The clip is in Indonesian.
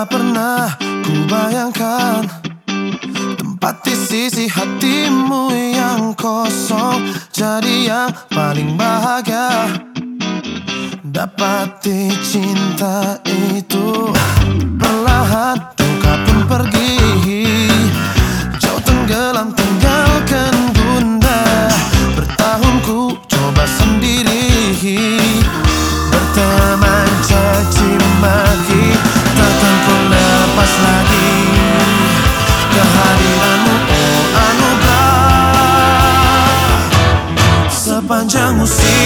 Tak pernah ku bayangkan tempat di sisi hatimu yang kosong jadi yang paling bahagia. Dapati cinta itu perlahan engkau pun pergi, jauh tenggelam tinggalkan bunda. Bertahun ku coba sendiri, berteman caci maki, takkan ku lepas lagi kehadiranmu, oh anugerah. Sepanjang musim